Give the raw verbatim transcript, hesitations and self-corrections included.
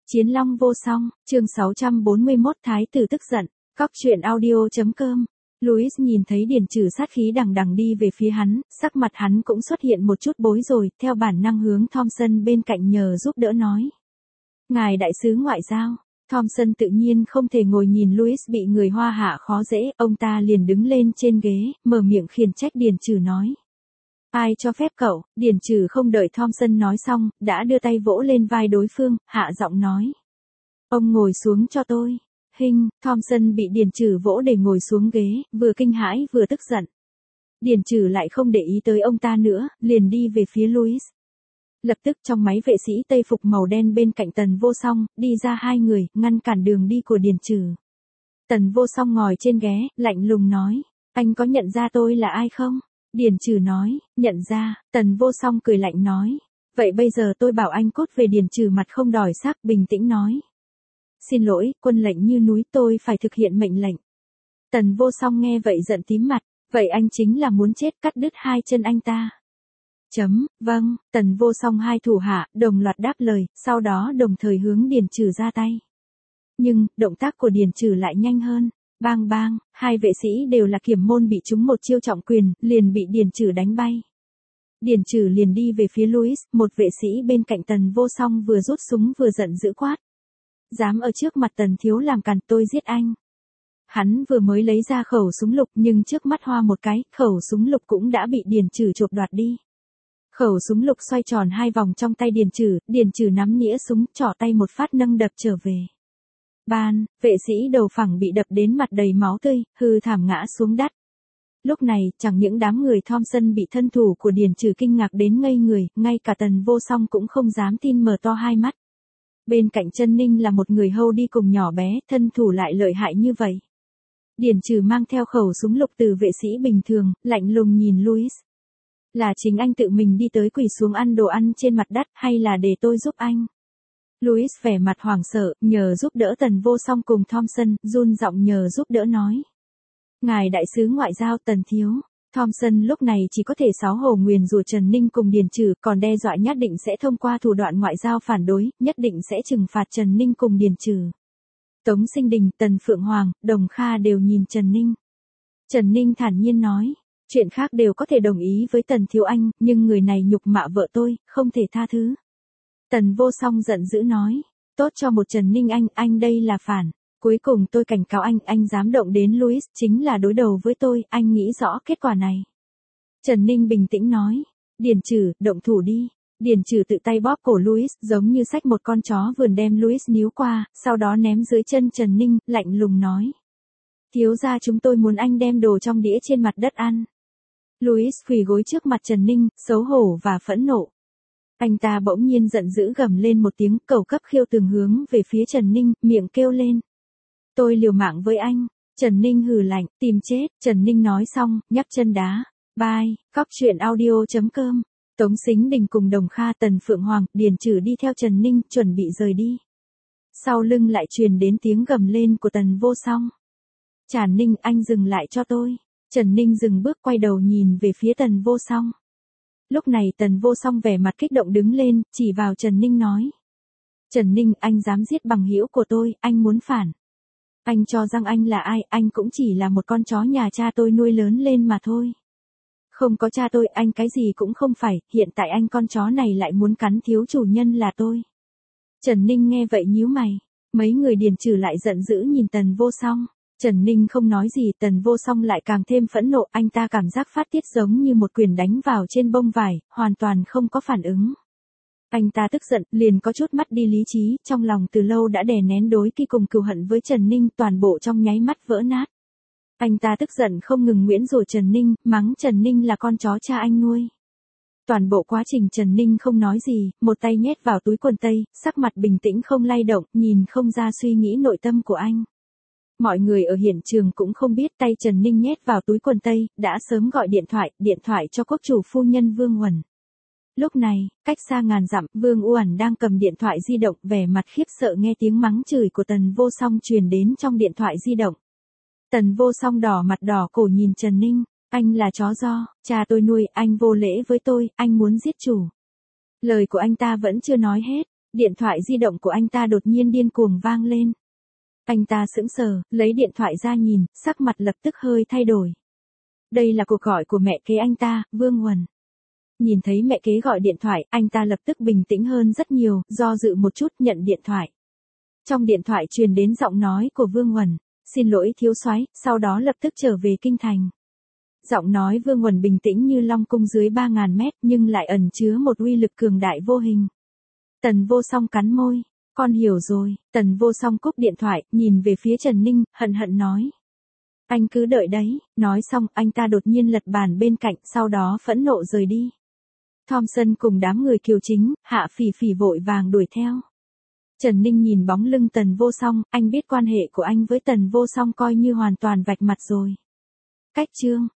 Chiến Long vô song, chương sáu trăm bốn mươi mốt Thái tử tức giận, Cóc truyện audio.com. Louis nhìn thấy Điền Trừ sát khí đằng đằng đi về phía hắn, sắc mặt hắn cũng xuất hiện một chút bối rồi, theo bản năng hướng Thompson bên cạnh nhờ giúp đỡ nói. Ngài đại sứ ngoại giao. Thompson tự nhiên không thể ngồi nhìn Louis bị người Hoa hạ khó dễ, ông ta liền đứng lên trên ghế, mở miệng khiển trách Điền Trừ nói. Ai cho phép cậu? Điền Trừ không đợi Thompson nói xong, đã đưa tay vỗ lên vai đối phương, hạ giọng nói. Ông ngồi xuống cho tôi. Hinh, Thompson bị Điền Trừ vỗ để ngồi xuống ghế, vừa kinh hãi vừa tức giận. Điền Trừ lại không để ý tới ông ta nữa, liền đi về phía Louis. Lập tức trong máy vệ sĩ tây phục màu đen bên cạnh Tần Vô Song, đi ra hai người, ngăn cản đường đi của Điền Trừ. Tần Vô Song ngồi trên ghế, lạnh lùng nói, anh có nhận ra tôi là ai không? Điền Trừ nói, nhận ra. Tần Vô Song cười lạnh nói, vậy bây giờ tôi bảo anh cút về. Điền Trừ mặt không đỏ sắc, bình tĩnh nói. Xin lỗi, quân lệnh như núi, tôi phải thực hiện mệnh lệnh. Tần Vô Song nghe vậy giận tím mặt, vậy anh chính là muốn chết, cắt đứt hai chân anh ta. Chấm, vâng. Tần Vô Song hai thủ hạ, đồng loạt đáp lời, sau đó đồng thời hướng Điền Trừ ra tay. Nhưng, động tác của Điền Trừ lại nhanh hơn. Bang bang, hai vệ sĩ đều là kiểm môn bị trúng một chiêu trọng quyền, liền bị Điền Trừ đánh bay. Điền Trừ liền đi về phía Louis, một vệ sĩ bên cạnh Tần Vô Song vừa rút súng vừa giận dữ quát. Dám ở trước mặt Tần thiếu làm càn, tôi giết anh. Hắn vừa mới lấy ra khẩu súng lục nhưng trước mắt hoa một cái, khẩu súng lục cũng đã bị Điền Trừ chộp đoạt đi. Khẩu súng lục xoay tròn hai vòng trong tay Điền Trừ, Điền Trừ nắm nĩa súng, trỏ tay một phát nâng đập trở về. Ban, vệ sĩ đầu phẳng bị đập đến mặt đầy máu tươi, hư thảm ngã xuống đất. Lúc này, chẳng những đám người Thompson bị thân thủ của Điền Trừ kinh ngạc đến ngây người, ngay cả Tần Vô Song cũng không dám tin, mở to hai mắt. Bên cạnh Chân Ninh là một người hầu đi cùng nhỏ bé, thân thủ lại lợi hại như vậy. Điền Trừ mang theo khẩu súng lục từ vệ sĩ bình thường, lạnh lùng nhìn Louis. Là chính anh tự mình đi tới quỳ xuống ăn đồ ăn trên mặt đất, hay là để tôi giúp anh? Louis vẻ mặt hoảng sợ, nhờ giúp đỡ Tần Vô Song cùng Thompson, run giọng nhờ giúp đỡ nói. Ngài đại sứ ngoại giao Tần thiếu. Thompson lúc này chỉ có thể xáo hổ nguyền rủa Trần Ninh cùng Điền Trừ, còn đe dọa nhất định sẽ thông qua thủ đoạn ngoại giao phản đối, nhất định sẽ trừng phạt Trần Ninh cùng Điền Trừ. Tống Sinh Đình, Tần Phượng Hoàng, Đồng Kha đều nhìn Trần Ninh. Trần Ninh thản nhiên nói, chuyện khác đều có thể đồng ý với Tần thiếu anh, nhưng người này nhục mạ vợ tôi, không thể tha thứ. Tần Vô Song giận dữ nói, tốt cho một Trần Ninh anh, anh đây là phản. Cuối cùng tôi cảnh cáo anh, anh dám động đến Louis, chính là đối đầu với tôi, anh nghĩ rõ kết quả này. Trần Ninh bình tĩnh nói, Điền Trừ, động thủ đi. Điền Trừ tự tay bóp cổ Louis, giống như xách một con chó vườn đem Louis níu qua, sau đó ném dưới chân Trần Ninh, lạnh lùng nói. Thiếu gia chúng tôi muốn anh đem đồ trong đĩa trên mặt đất ăn. Louis quỳ gối trước mặt Trần Ninh, xấu hổ và phẫn nộ. Anh ta bỗng nhiên giận dữ gầm lên một tiếng, cầu cấp khiêu tường hướng về phía Trần Ninh, miệng kêu lên. Tôi liều mạng với anh. Trần Ninh hừ lạnh, tìm chết. Trần Ninh nói xong, nhấc chân đá. Bye, Cóc truyện audio.com. Tống Sính Đình cùng Đồng Kha, Tần Phượng Hoàng, Điền Trừ đi theo Trần Ninh, chuẩn bị rời đi. Sau lưng lại truyền đến tiếng gầm lên của Tần Vô Song. Trần Ninh, anh dừng lại cho tôi. Trần Ninh dừng bước quay đầu nhìn về phía Tần Vô Song. Lúc này Tần Vô Song vẻ mặt kích động đứng lên, chỉ vào Trần Ninh nói. Trần Ninh, anh dám giết bằng hữu của tôi, anh muốn phản. Anh cho rằng anh là ai, anh cũng chỉ là một con chó nhà cha tôi nuôi lớn lên mà thôi. Không có cha tôi, anh cái gì cũng không phải, hiện tại anh con chó này lại muốn cắn thiếu chủ nhân là tôi. Trần Ninh nghe vậy nhíu mày, mấy người Điền Trừ lại giận dữ nhìn Tần Vô Song. Trần Ninh không nói gì, Tần Vô Song lại càng thêm phẫn nộ, anh ta cảm giác phát tiết giống như một quyền đánh vào trên bông vải, hoàn toàn không có phản ứng. Anh ta tức giận, liền có chút mất đi lý trí, trong lòng từ lâu đã đè nén đối kỳ cùng cừu hận với Trần Ninh, toàn bộ trong nháy mắt vỡ nát. Anh ta tức giận không ngừng nguyễn rủa Trần Ninh, mắng Trần Ninh là con chó cha anh nuôi. Toàn bộ quá trình Trần Ninh không nói gì, một tay nhét vào túi quần tây, sắc mặt bình tĩnh không lay động, nhìn không ra suy nghĩ nội tâm của anh. Mọi người ở hiện trường cũng không biết tay Trần Ninh nhét vào túi quần tây, đã sớm gọi điện thoại, điện thoại cho quốc chủ phu nhân Vương Uẩn. Lúc này, cách xa ngàn dặm, Vương Uẩn đang cầm điện thoại di động, vẻ mặt khiếp sợ nghe tiếng mắng chửi của Tần Vô Song truyền đến trong điện thoại di động. Tần Vô Song đỏ mặt đỏ cổ nhìn Trần Ninh, anh là chó do, cha tôi nuôi, anh vô lễ với tôi, anh muốn giết chủ. Lời của anh ta vẫn chưa nói hết, Điện thoại di động của anh ta đột nhiên điên cuồng vang lên. Anh ta sững sờ, lấy điện thoại ra nhìn, sắc mặt lập tức hơi thay đổi. Đây là cuộc gọi của mẹ kế anh ta, Vương Huẩn. Nhìn thấy mẹ kế gọi điện thoại, anh ta lập tức bình tĩnh hơn rất nhiều, do dự một chút nhận điện thoại. Trong điện thoại truyền đến giọng nói của Vương Huẩn, xin lỗi thiếu soái, sau đó lập tức trở về kinh thành. Giọng nói Vương Huẩn bình tĩnh như long cung dưới ba ngàn mét nhưng lại ẩn chứa một uy lực cường đại vô hình. Tần Vô Song cắn môi, con hiểu rồi, Tần Vô Song cúp điện thoại, nhìn về phía Trần Ninh, hận hận nói. Anh cứ đợi đấy, nói xong anh ta đột nhiên lật bàn bên cạnh, sau đó phẫn nộ rời đi. Thompson cùng đám người Kiều Chính, Hạ Phỉ Phỉ vội vàng đuổi theo. Trần Ninh nhìn bóng lưng Tần Vô Song, anh biết quan hệ của anh với Tần Vô Song coi như hoàn toàn vạch mặt rồi. Cách chương